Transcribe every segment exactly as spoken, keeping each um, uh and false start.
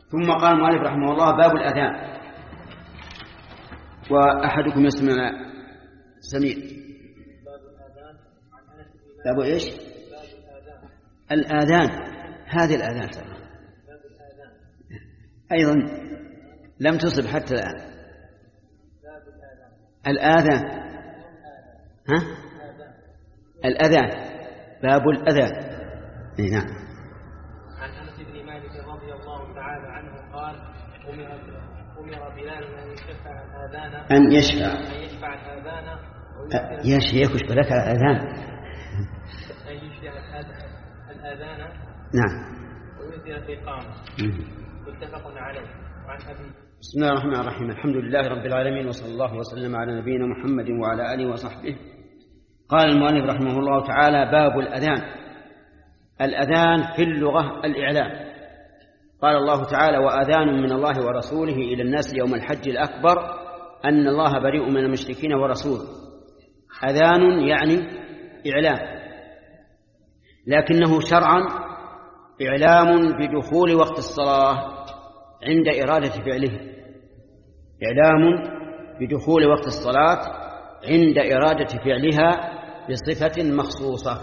ثم قال المؤلف رحمه الله: باب الأذان. وأحدكم يسمع سميع. باب إيش؟ الآذان. هذه الآذان أيضا لم تصب حتى الآن. الآذان ها؟ الأذان. باب الأذان. نعم. عن أنس بن مالك رضي الله تعالى عنه قال: أمر بلال أن يشفع الآذان أن يشفع أن يشفع الآذان يا شيخ يشفع لك الآذان أن يشفع الآذان نعم ويؤثر الإقامة. متفق عليه. وعن أبي بسم الله الرحمن الرحيم. الحمد لله رب العالمين، وصلى الله وسلم على نبينا محمد وعلى آله وصحبه. قال المؤلف رحمه الله تعالى: باب الأذان. الأذان في اللغة الإعلام. قال الله تعالى: وأذان من الله ورسوله إلى الناس يوم الحج الأكبر أن الله بريء من المشركين ورسوله. أذان يعني إعلام، لكنه شرعا إعلام بدخول وقت الصلاة عند إرادة فعله. إعلام بدخول وقت الصلاة عند إرادة فعلها بصفة مخصوصة.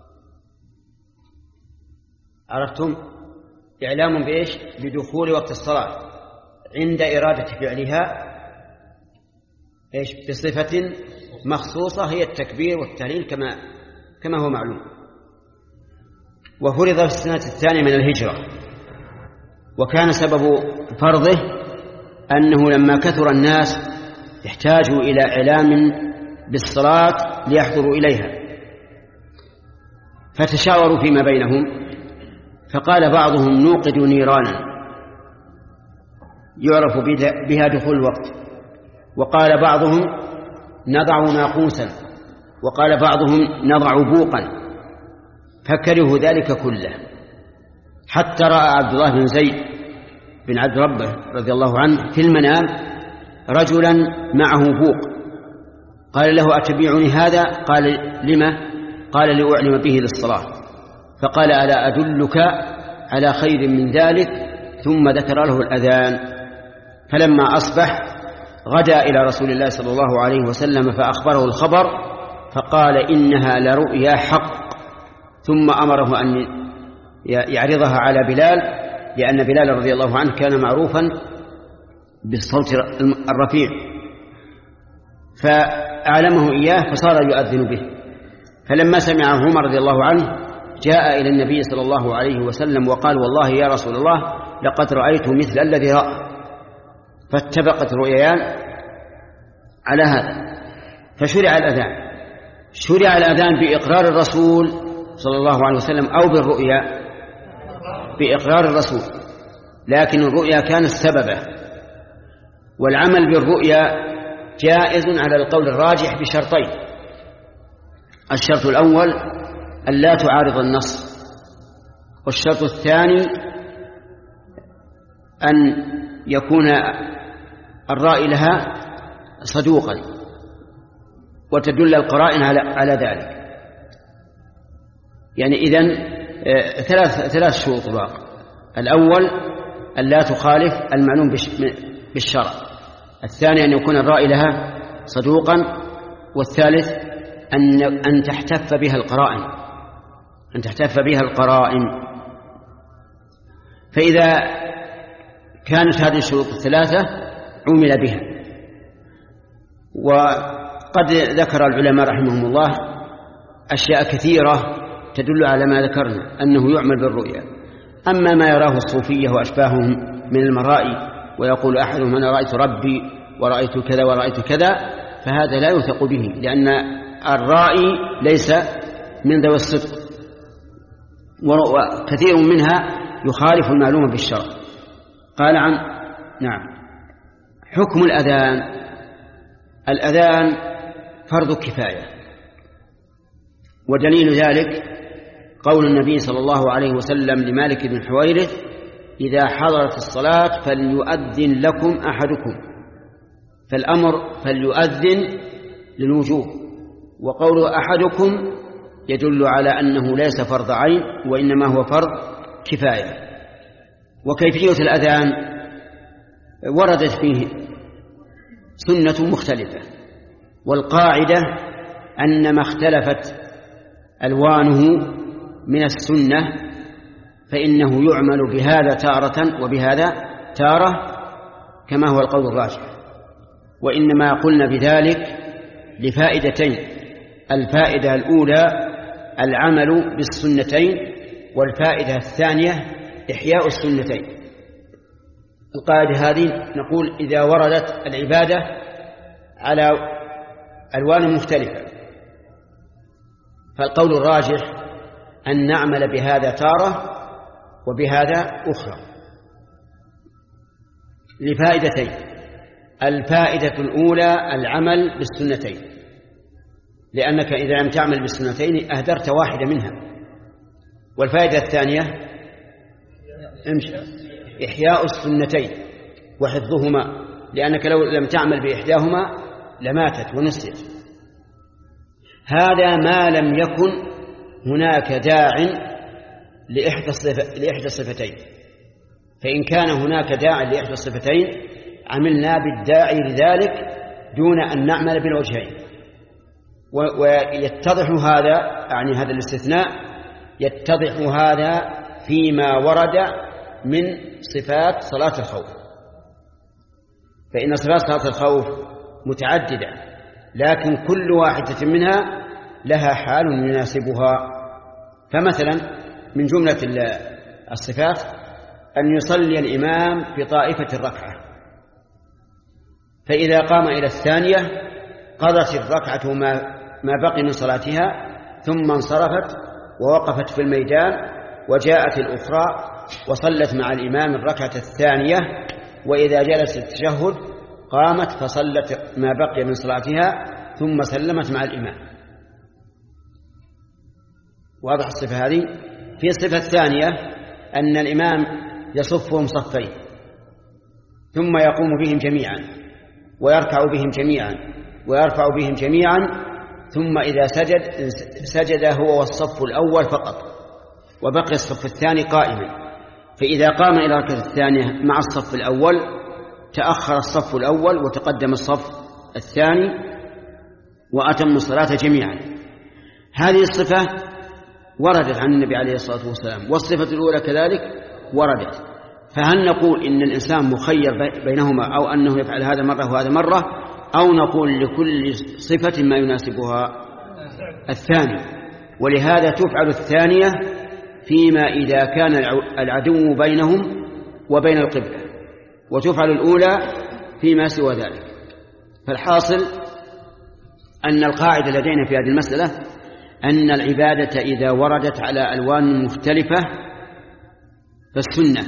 عرفتم؟ إعلام بإيش؟ بدخول وقت الصلاة عند إرادة فعلها إيش؟ بصفة مخصوصة، هي التكبير والتهليل كما كما هو معلوم. وفرض في السنة الثانية من الهجرة، وكان سبب فرضه أنه لما كثر الناس احتاجوا إلى إعلام بالصلاة ليحضروا إليها، فتشاوروا فيما بينهم، فقال بعضهم: نوقد نيرانا يعرف بها دخول الوقت، وقال بعضهم: نضع ناقوسا، وقال بعضهم: نضع بوقا، فكرهوا ذلك كله، حتى رأى عبد الله بن زيد بن عبد ربه رضي الله عنه في المنام رجلا معه بوق، قال له: أتبيعني هذا؟ قال: لما؟ قال: لأعلم به للصلاة. فقال: ألا أدلك على خير من ذلك؟ ثم ذكر له الأذان. فلما أصبح غدا إلى رسول الله صلى الله عليه وسلم فأخبره الخبر، فقال: إنها لرؤيا حق. ثم أمره أن يعرضها على بلال، لأن بلال رضي الله عنه كان معروفا بالصوت الرفيع، فأعلمه إياه فصار يؤذن به. فلما سمعه عمر رضي الله عنه جاء إلى النبي صلى الله عليه وسلم وقال: والله يا رسول الله لقد رأيت مثل الذي رأى. فاتفقت الرؤيان على هذا، فشرع الأذان. شرع الأذان بإقرار الرسول صلى الله عليه وسلم أو بالرؤيا؟ بإقرار الرسول، لكن الرؤيا كانت سببه، والعمل بالرؤيا جائز على القول الراجح بشرطين: الشرط الأول أن لا تعارض النص، والشرط الثاني أن يكون الرائي لها صدوقا وتدل القرائن على ذلك. يعني إذن ثلاث ثلاث شروط باقي: الأول أن لا تخالف المعلوم بالشرع، الثاني أن يكون الرائي لها صدوقا، والثالث أن أن تحتف بها القرائن أن تحتف بها القرائن. فإذا كانت هذه الشروط الثلاثة عمل بها. وقد ذكر العلماء رحمهم الله أشياء كثيرة تدل على ما ذكرنا أنه يعمل بالرؤيا. أما ما يراه الصوفية وأشباههم من المرائي، ويقول أحدهم: أنا رأيت ربي ورأيت كذا ورأيت كذا، فهذا لا يوثق به، لأن الرائي ليس من ذوي الصدق، وكثير منها يخالف المعلومة بالشرع. قال عن نعم حكم الأذان. الأذان فرض كفاية، ودليل ذلك قول النبي صلى الله عليه وسلم لمالك بن حويرث: إذا حضرت الصلاة فليؤذن لكم أحدكم. فالأمر فليؤذن للوجوب، وقول أحدكم يدل على أنه ليس فرض عين، وإنما هو فرض كفاية. وكيفية الأذان وردت فيه سنة مختلفة، والقاعدة أن ما اختلفت ألوانه من السنة فإنه يعمل بهذا تارة وبهذا تارة كما هو القول الراجح. وإنما قلنا بذلك لفائدتين: الفائدة الأولى العمل بالسنتين، والفائدة الثانية إحياء السنتين. القاعدة هذه نقول إذا وردت العبادة على ألوان مختلفة فالقول الراجح أن نعمل بهذا تارة وبهذا أخرى لفائدتين: الفائدة الأولى العمل بالسنتين، لأنك إذا لم تعمل بالسنتين أهدرت واحدة منها. والفائدة الثانية إحياء السنتين وحفظهما، لأنك لو لم تعمل بإحداهما لماتت ونسيت. هذا ما لم يكن هناك داع لإحدى الصفتين، فإن كان هناك داع لإحدى الصفتين عملنا بالداعي لذلك دون أن نعمل بالوجهين. ويتضح هذا، يعني هذا الاستثناء يتضح هذا فيما ورد من صفات صلاة الخوف، فإن صفات صلاة الخوف متعددة، لكن كل واحدة منها لها حال يناسبها. فمثلا من جملة الصفات أن يصلي الإمام في طائفة الركعة، فإذا قام إلى الثانية قضت الركعة ما بقي من صلاتها ثم انصرفت ووقفت في الميدان، وجاءت الأخرى وصلت مع الإمام الركعة الثانية، وإذا جلست التشهد قامت فصلت ما بقي من صلاتها ثم سلمت مع الإمام. واضح الصفة هذه؟ في الصفة الثانية أن الإمام يصفهم صفين ثم يقوم بهم جميعا ويركع بهم جميعا ويرفع بهم جميعا، ثم إذا سجد سجد هو والصف الأول فقط وبقي الصف الثاني قائما. فإذا قام إلى الركعة الثانية مع الصف الأول تأخر الصف الأول وتقدم الصف الثاني وأتم الصلاة جميعا. هذه الصفة وردت عن النبي عليه الصلاة والسلام، والصفة الأولى كذلك وردت. فهل نقول إن الإنسان مخير بينهما، أو أنه يفعل هذا مرة وهذا مرة، أو نقول لكل صفة ما يناسبها الثاني؟ ولهذا تفعل الثانية فيما إذا كان العدو بينهم وبين القبلة، وتفعل الأولى فيما سوى ذلك. فالحاصل أن القاعدة لدينا في هذه المسألة أن العبادة إذا وردت على ألوان مختلفة فالسنة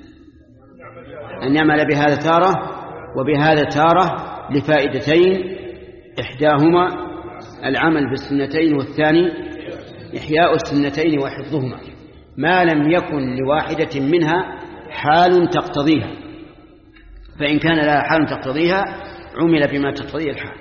أن يعمل بهذا تارة وبهذا تارة لفائدتين: إحداهما العمل بالسنتين، والثاني إحياء السنتين وحفظهما، ما لم يكن لواحدة منها حال تقتضيها، فإن كان لها حال تقتضيها عمل بما تقتضيه الحال.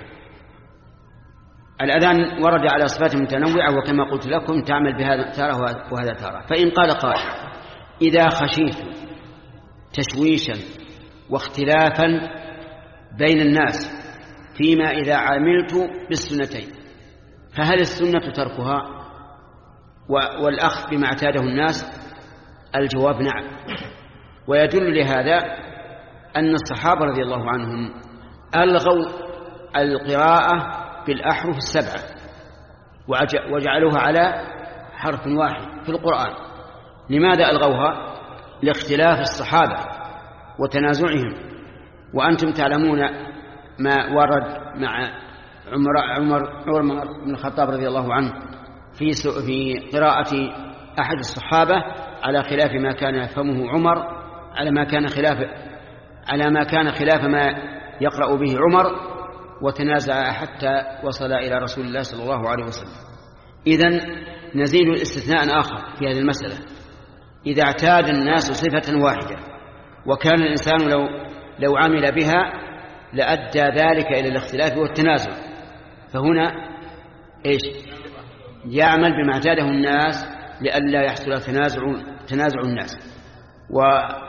الأذان ورد على صفات متنوعة، وكما قلت لكم تعمل بهذا تارة وهذا تارة. فإن قال قائل: إذا خشيت تشويشا واختلافا بين الناس فيما إذا عملت بالسنتين فهل السنة تركها والأخذ بما اعتاده الناس؟ الجواب نعم. ويدل لهذا أن الصحابة رضي الله عنهم ألغوا القراءة بالأحرف السبعة وجعلوها على حرف واحد في القرآن. لماذا ألغوها؟ لاختلاف الصحابة وتنازعهم. وأنتم تعلمون ما ورد مع عمر, عمر, عمر بن الخطاب رضي الله عنه في في قراءة أحد الصحابة على خلاف ما كان يفهمه عمر، على ما كان خلاف على ما كان خلاف ما يقرأ به عمر، وتنازع حتى وصل إلى رسول الله صلى الله عليه وسلم. إذن نزيل استثناء آخر في هذه المسألة: إذا اعتاد الناس صفة واحدة وكان الإنسان لو لو عمل بها لأدى ذلك إلى الاختلاف والتنازع، فهنا إيش؟ يعمل بما اعتاده الناس لئلا يحصل تنازع تنازع الناس.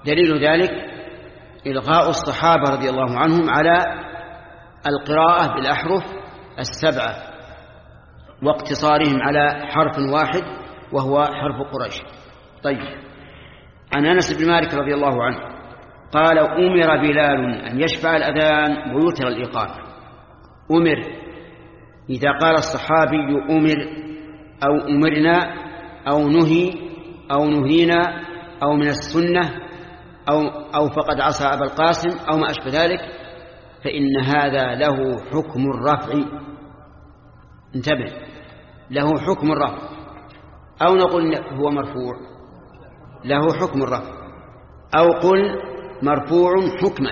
دليل ذلك إلغاء الصحابة رضي الله عنهم على القراءة بالأحرف السبعة واقتصارهم على حرف واحد وهو حرف قريش. طيب، عن أنس بن مالك رضي الله عنه قال أمر بلال أن يشفع الأذان ويوتر الإقامة. أمر، إذا قال الصحابي أمر أو أمرنا أو نهي أو نهينا أو من السنة أو, أو فقد عصى أبا القاسم أو ما أشبه ذلك، فإن هذا له حكم الرفع. انتبه، له حكم الرفع. أو نقول هو مرفوع، له حكم الرفع، أو قل مرفوع حكما،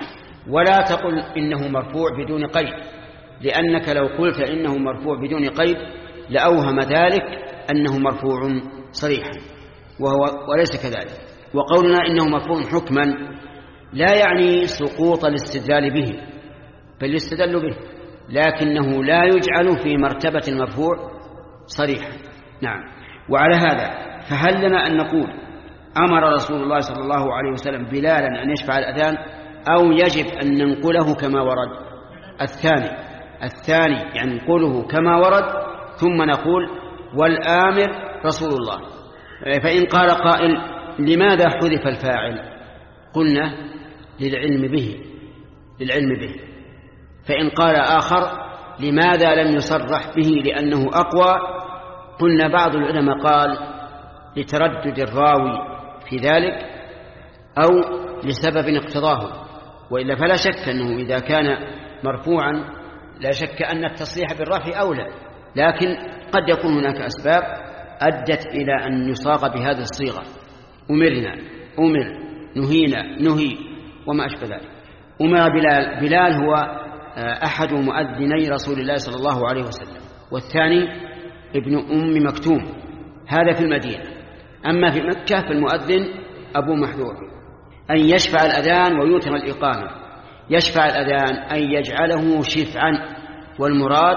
ولا تقل إنه مرفوع بدون قيد، لأنك لو قلت إنه مرفوع بدون قيد لأوهم ذلك أنه مرفوع صريحا، وهو وليس كذلك. وقولنا إنه مرفوع حكما لا يعني سقوط الاستدلال به، بل يستدل به، لكنه لا يجعل في مرتبة المرفوع صريحا. نعم. وعلى هذا فهل لنا أن نقول أمر رسول الله صلى الله عليه وسلم بلالا أن يشفع الأذان، أو يجب أن ننقله كما ورد؟ الثاني الثاني يعني ننقله كما ورد ثم نقول والآمر رسول الله. فإن قال قائل لماذا حذف الفاعل؟ قلنا للعلم به للعلم به فإن قال آخر لماذا لم يصرح به لأنه أقوى؟ قلنا بعض العلماء قال لتردد الراوي في ذلك أو لسبب اقتضاه، وإلا فلا شك أنه إذا كان مرفوعا لا شك أن التصريح بالرفع أولى، لكن قد يكون هناك أسباب أدت إلى أن يصاغ بهذه الصيغة: أمرنا، أمر، نهينا، نهي، وما أشبه ذلك. أمر بلال، بلال هو أحد مؤذني رسول الله صلى الله عليه وسلم، والثاني ابن أم مكتوم، هذا في المدينة. أما في مكة فالمؤذن أبو محذور. أن يشفع الأذان ويوتر الإقامة. يشفع الأذان أن يجعله شفعا، والمراد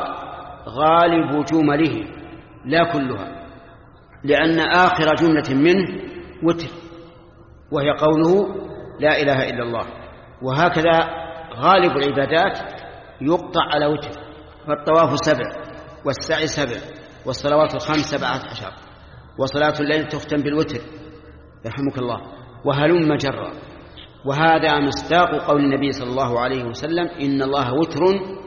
غالب جمله لا كلها، لأن آخر جملة منه وتر، وهي قوله لا إله إلا الله. وهكذا غالب العبادات يقطع على وتر، فالطواف سبع، والسعي سبع، والصلوات الخمس سبعة عشر، وصلاة الليل تختم بالوتر يرحمك الله، وهلم جرا. وهذا مصداق قول النبي صلى الله عليه وسلم: إن الله وتر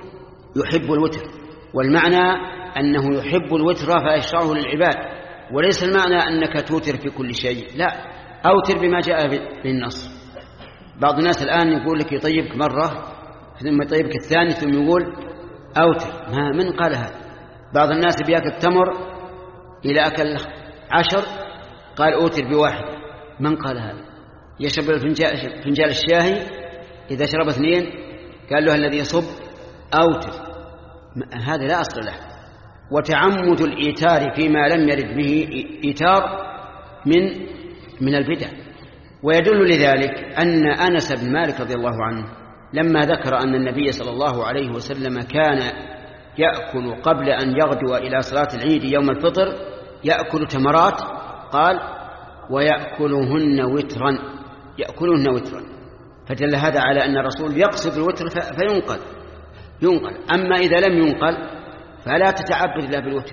يحب الوتر. والمعنى أنه يحب الوتر فيشرعه للعباد، وليس المعنى أنك توتر في كل شيء، لا، أوتر بما جاء بالنص. بعض الناس الآن يقول لك يطيبك مرة ثم يطيبك الثاني ثم يقول أوتر، ما من قال هذا؟ بعض الناس بيأكل تمر إلى أكل عشر قال أوتر بواحد، من قال هذا؟ يشرب فنجال الشاهي إذا شرب اثنين قال له الذي يصب أوتر، هذا لا أصل له. وتعمد الإيتار فيما لم يرد به إيتار من من البدع. ويدل لذلك أن أنس بن مالك رضي الله عنه لما ذكر أن النبي صلى الله عليه وسلم كان يأكل قبل أن يغدو إلى صلاة العيد يوم الفطر يأكل تمرات، قال ويأكلهن وترا، يأكلهن وترا، فدل هذا على أن الرسول يقصد الوتر فينقل ينقل. أما إذا لم ينقل فلا تتعبد إلا بالوتر.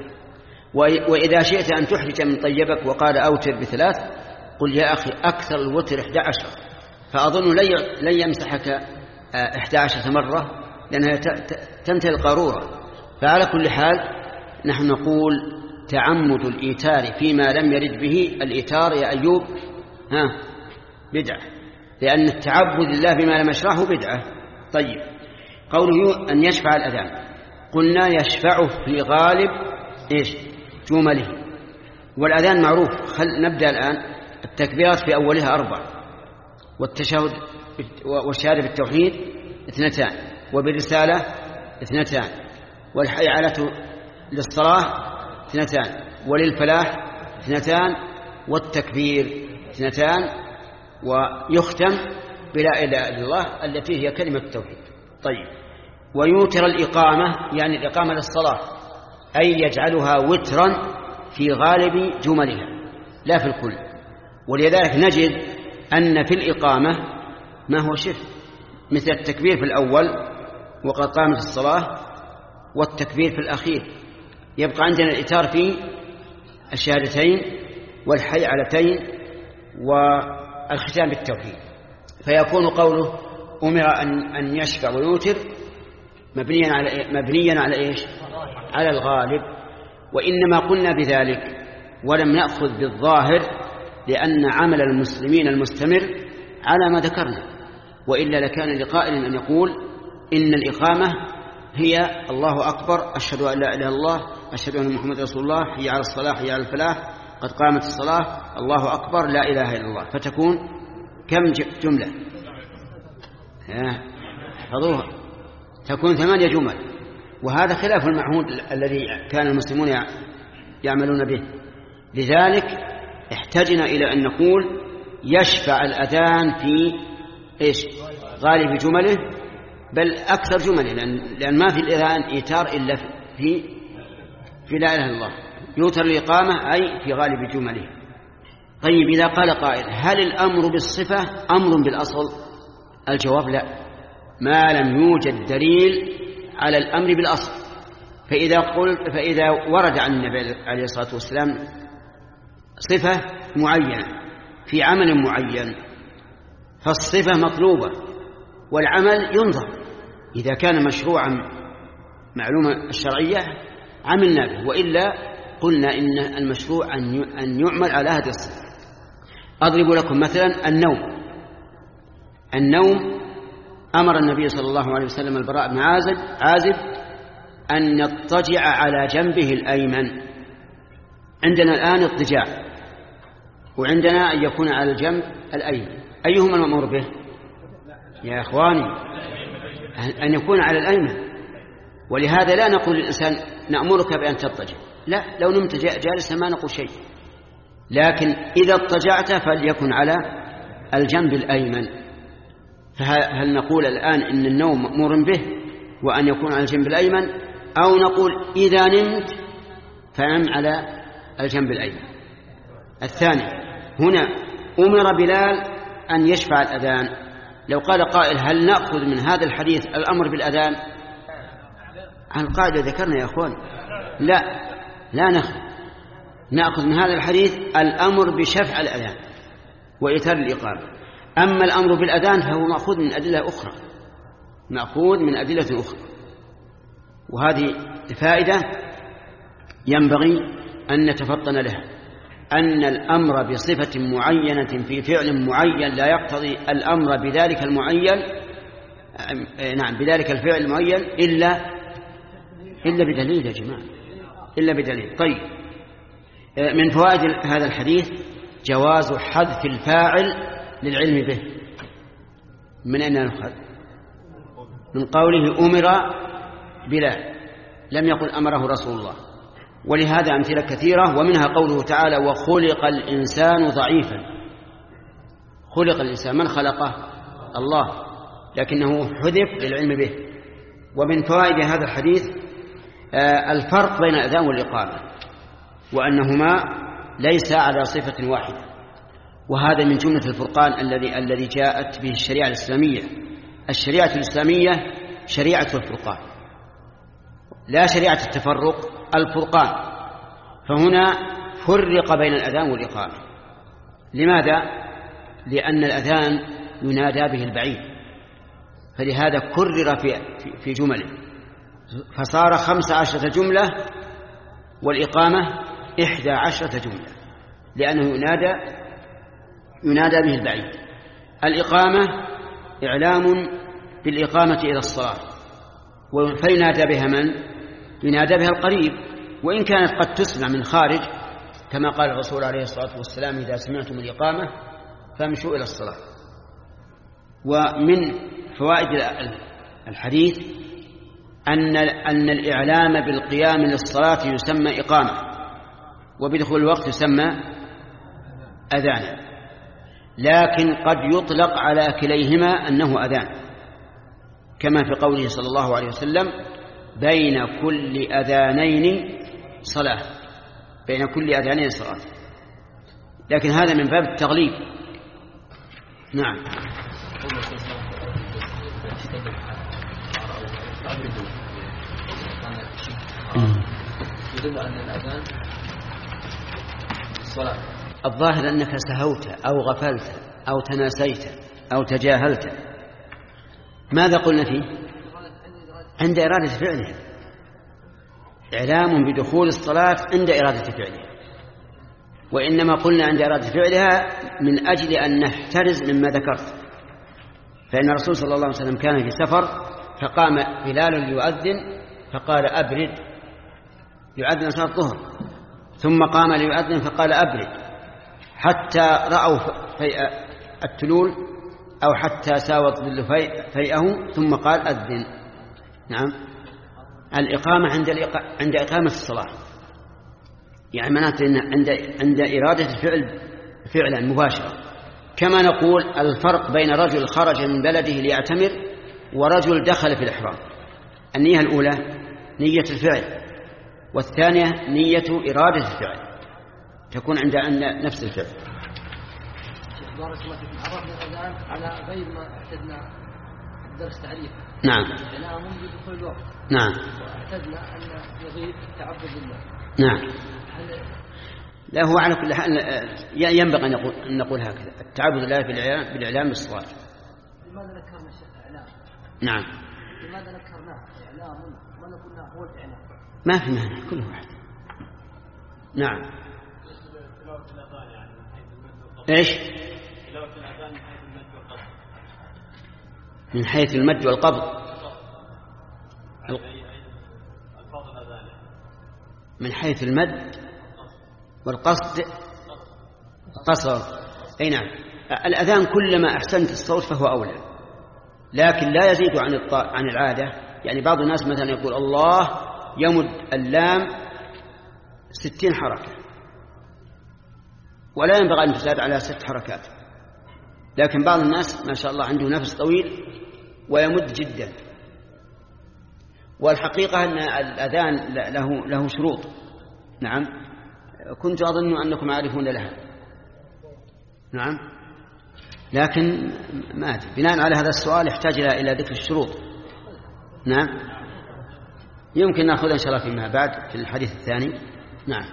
وإذا شئت أن تحرج من طيبك وقال أوتر بثلاث، قل يا أخي أكثر الوتر إحدى عشر، فأظن لن يمسحك إحدى عشر مرة لأنها تنتهي القارورة. فعلى كل حال نحن نقول تعمد الإيتار فيما لم يرد به الإيتار يا أيوب ها بدعة، لأن التعبد لله بما لم يشرعه بدعة. طيب، قوله أن يشفع الأذان، قلنا يشفعه في غالب إيش جمله، والأذان معروف. خل نبدأ الآن. التكبيرات في أولها أربع، والتشهد والشهادة بالتوحيد اثنتان، وبالرسالة اثنتان، والحيعلة للصلاة اثنتان، وللفلاح اثنتان، والتكبير اثنتان، ويختم بلا إله إلا الله التي هي كلمة التوحيد. طيب، ويوتر الإقامة يعني الإقامة للصلاة، أي يجعلها وترا في غالب جملها لا في الكل. ولذلك نجد أن في الإقامة ما هو شرك، مثل التكبير في الأول وقد قامت الصلاة، والتكبير في الأخير. يبقى عندنا الإتار في الشهادتين والحيعلتين والختام بالتوحيد، فيكون قوله أمر أن أن يشفع ويوتر مبنيا على مبنيا على إيش؟ على الغالب. وإنما قلنا بذلك ولم نأخذ بالظاهر لأن عمل المسلمين المستمر على ما ذكرنا، وإلا لكان لقائل أن يقول إن الإقامة هي الله أكبر، أشهد أن لا إله إلا الله، أشهد أن محمد رسول الله، حي على الصلاة، حي على الفلاح، قد قامت الصلاة، الله أكبر، لا إله إلا الله، فتكون كم جملة؟ حفظوها، تكون ثمانية جمل. وهذا خلاف المعهود الذي كان المسلمون يعملون به. لذلك احتجنا إلى أن نقول يشفع الأذان في إيش؟ غالب جمله، بل أكثر جمله، لأن, لأن ما في الأذان إيتار إلا في في لا إله إلا الله، يوتر الإقامة أي في غالب جمله. طيب إذا قال قائل هل الأمر بالصفة أمر بالأصل؟ الجواب لا، ما لم يوجد دليل على الأمر بالأصل. فإذا قلت فإذا ورد عن النبي عليه الصلاة والسلام صفة معينة في عمل معين فالصفة مطلوبة والعمل ينظر، إذا كان مشروعا معلومة الشرعية عملنا به، وإلا قلنا إن المشروع أن يعمل على هذه الصفة. أضرب لكم مثلا النوم. النوم أمر النبي صلى الله عليه وسلم البراء بن عازب عازب أن يضطجع على جنبه الأيمن. عندنا الآن اضطجاع، وعندنا أن يكون على الجنب الأيمن، أيهما المأمور به يا إخواني؟ أن يكون على الأيمن. ولهذا لا نقول للإنسان نأمرك بأن تضطجع، لا، لو نمت جالسا ما نقول شيء، لكن إذا اضطجعت فليكن على الجنب الأيمن. فهل نقول الآن إن النوم مأمور به وأن يكون على الجنب الأيمن، أو نقول إذا نمت فنم على الجنب الأيمن؟ الثاني، هنا أمر بلال أن يشفع الأذان. لو قال قائل هل نأخذ من هذا الحديث الأمر بالأذان؟ عن القاعدة ذكرنا يا أخوان، لا لا نأخذ نأخذ من هذا الحديث الأمر بشفع الأذان وإيتار الإقامة. أما الأمر بالأذان فهو مأخوذ من أدلة أخرى، مأخوذ من أدلة أخرى. وهذه فائدة ينبغي أن نتفطن لها، أن الأمر بصفة معينة في فعل معين لا يقتضي الأمر بذلك المعين، نعم بذلك الفعل المعين إلا إلا بدليل يا جماعة، إلا بدليل. طيب، من فوائد هذا الحديث جواز حذف الفاعل للعلم به. من أين نأخذ؟ من قوله أمر بلال، لم يقل أمره رسول الله. ولهذا أمثلة كثيرة، ومنها قوله تعالى وخلق الإنسان ضعيفا. خلق الإنسان، من خلقه؟ الله، لكنه حذف للعلم به. ومن فوائد هذا الحديث الفرق بين الأذان والإقامة، وأنهما ليس على صفة واحدة، وهذا من جملة الفرقان الذي الذي جاءت به الشريعة الإسلامية. الشريعة الإسلامية شريعة الفرقان، لا شريعة التفرق، الفرقان. فهنا فرق بين الأذان والإقامة. لماذا؟ لأن الأذان ينادى به البعيد، فلهذا كرر في في جمله، فصار خمس عشرة جملة، والإقامة إحدى عشرة جملة، لأنه ينادى ينادى به البعيد. الإقامة إعلام بالإقامة إلى الصلاة، فينادى بها من؟ ينادى بها القريب، وإن كانت قد تسمع من خارج، كما قال الرسول عليه الصلاة والسلام إذا سمعتم الإقامة فامشوا إلى الصلاة. ومن فوائد الحديث أن أن الإعلام بالقيام للصلاة يسمى إقامة، وبدخول الوقت يسمى أذانا، لكن قد يطلق على كليهما أنه أذان، كما في قوله صلى الله عليه وسلم بين كل أذانين صلاة، بين كل أذانين صلاة. لكن هذا من باب التغليب، نعم. يدل أن الأذان الصلاة. الظاهر أنك سهوت أو غفلت أو تناسيت أو تجاهلت. ماذا قلنا فيه؟ عند إرادة فعله، إعلام بدخول الصلاة عند إرادة فعله، وإنما قلنا عند إرادة فعلها من أجل أن نحترز مما ذكرت. فإن الرسول صلى الله عليه وسلم كان في سفر فقام بلال ليؤذن فقال أبرد، يؤذن صلاة الظهر، ثم قام ليؤذن فقال أبرد، حتى رأوا فيء التلول أو حتى ساوى الظل فيئه ثم قال أذن. نعم. الإقامة عند عند إقامة الصلاة، يعني معناته إن عند عند إرادة الفعل فعلا مباشرة. كما نقول الفرق بين رجل خرج من بلده ليعتمر ورجل دخل في الإحرام، النية الأولى نية الفعل، والثانية نية إرادة الفعل، تكون عند عند نفس الفعل. بارك الله فيكم. عرفنا الأذان على غير ما اعتدنا درس تعريف. نعم. إعلام بدخول الوقت. نعم. واعتدنا أن يضيف التعبد لله. نعم. لا، هو على كل حال ينبغي أن نقول أن نقول هكذا: التعبد لله بالإعلام بالإعلام بالصلاة. لماذا ذكرنا الشيخ إعلام؟ نعم. لماذا ذكرناه إعلام؟ ما قلنا هو الإعلام؟ ما في مانع، كل واحد. نعم. ايش؟ من حيث المد والقبض. من حيث المد والقصد قصر. اي نعم. الأذان كلما أحسنت الصوت فهو أولى، لكن لا يزيد عن عن العادة. يعني بعض الناس مثلا يقول الله يمد اللام ستين حركة، ولا ينبغي أن تزاد على ست حركات، لكن بعض الناس ما شاء الله عنده نفس طويل ويمد جدا. والحقيقة أن الأذان له له شروط. نعم. كنت أظن أنكم عارفون لها. نعم. لكن ما أدري، بناء على هذا السؤال يحتاج إلى ذكر الشروط. نعم. يمكن نأخذ إن شاء الله فيما بعد في الحديث الثاني. نعم.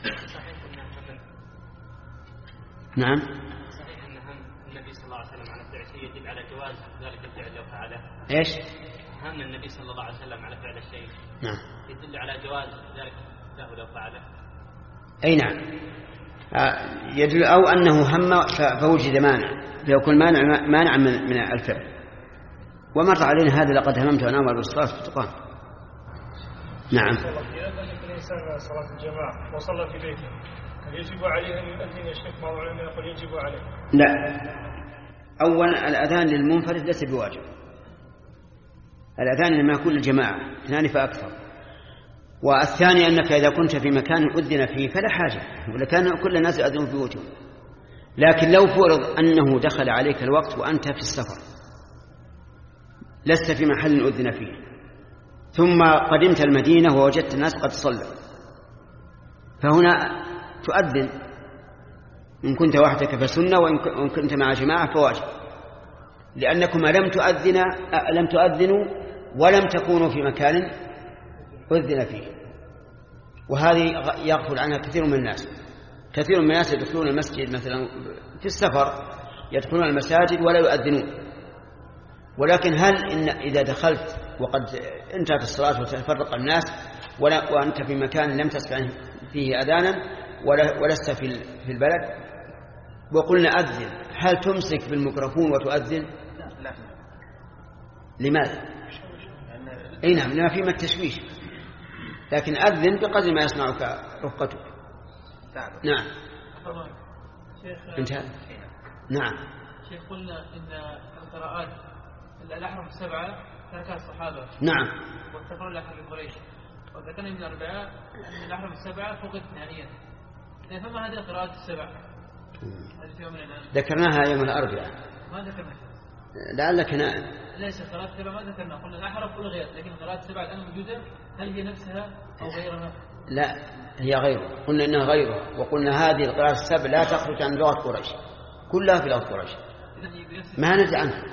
نعم. صحيح أن هم النبي صلى الله عليه وسلم على فعل شيء يدل على جواز ذلك الفعل لو فعله. إيش؟ هم النبي صلى الله عليه وسلم على فعل الشيء. نعم. يدل على جواز ذلك له لو فعله. أي نعم. يدل أو أنه هم فوجد مانع، فيكون مانع مانع من من الفعل. ومر علينا هذا: لقد هممت أن أمر بالصلاة فتقام. نعم. إذا كان الإنسان صلاة الجماعة وصلى في بيته هل يجب عليه أن يؤذن؟ الشيخ بعض العلماء يقول يجب عليه. لا، أولا الأذان للمنفرد ليس بواجب، الأذان لما يكون للجماعة اثنان فأكثر. والثاني أنك إذا كنت في مكان أذن فيه فلا حاجة، ولكان كل الناس يؤذنون في بيوتهم. لكن لو فرض أنه دخل عليك الوقت وأنت في السفر لست في محل أذن فيه، ثم قدمت المدينة ووجدت الناس قد صلوا، فهنا تؤذن. إن كنت وحدك فسنة، وإن كنت مع جماعة فواجب، لأنكما لم تؤذن لم تؤذنوا ولم تكونوا في مكان أذن فيه. وهذه يغفل عنها كثير من الناس. كثير من الناس يدخلون المسجد مثلا في السفر، يدخلون المساجد ولا يؤذنون. ولكن هل إن إذا دخلت وقد انتهت الصلاة وتفرق الناس وأنت في مكان لم تسمع فيه أذانا ولست في البلد وقلنا أذن، هل تمسك بالميكروفون وتؤذن؟ لا. لماذا؟ أي نعم، لما فيه التشويش. لكن أذن بقدر ما يسمعك رفقتك. نعم. انتهى. نعم. شيخ قلنا إن القراءات الأحرف السبعة تركها الصحابة. نعم. والتفرع الأحرف القريش، وذكرنا من الأربعاء أن الأحرف السبعة فقط ثانيا. فما هذه القراءات السبع؟ ذكرناها يوم الأربعاء. ما ذكرناها. لعلك نائم. ليس قراءات السبع ما ذكرنا، قلنا الأحرف والغير، لكن قراءات السبع الآن موجودة، هل هي نفسها أو غيرها؟ لا، هي غيره. قلنا إنها غيره، وقلنا هذه القراءات السبع لا تخرج عن لغة قريش، كلها في لغة قريش. ما ندري عنه.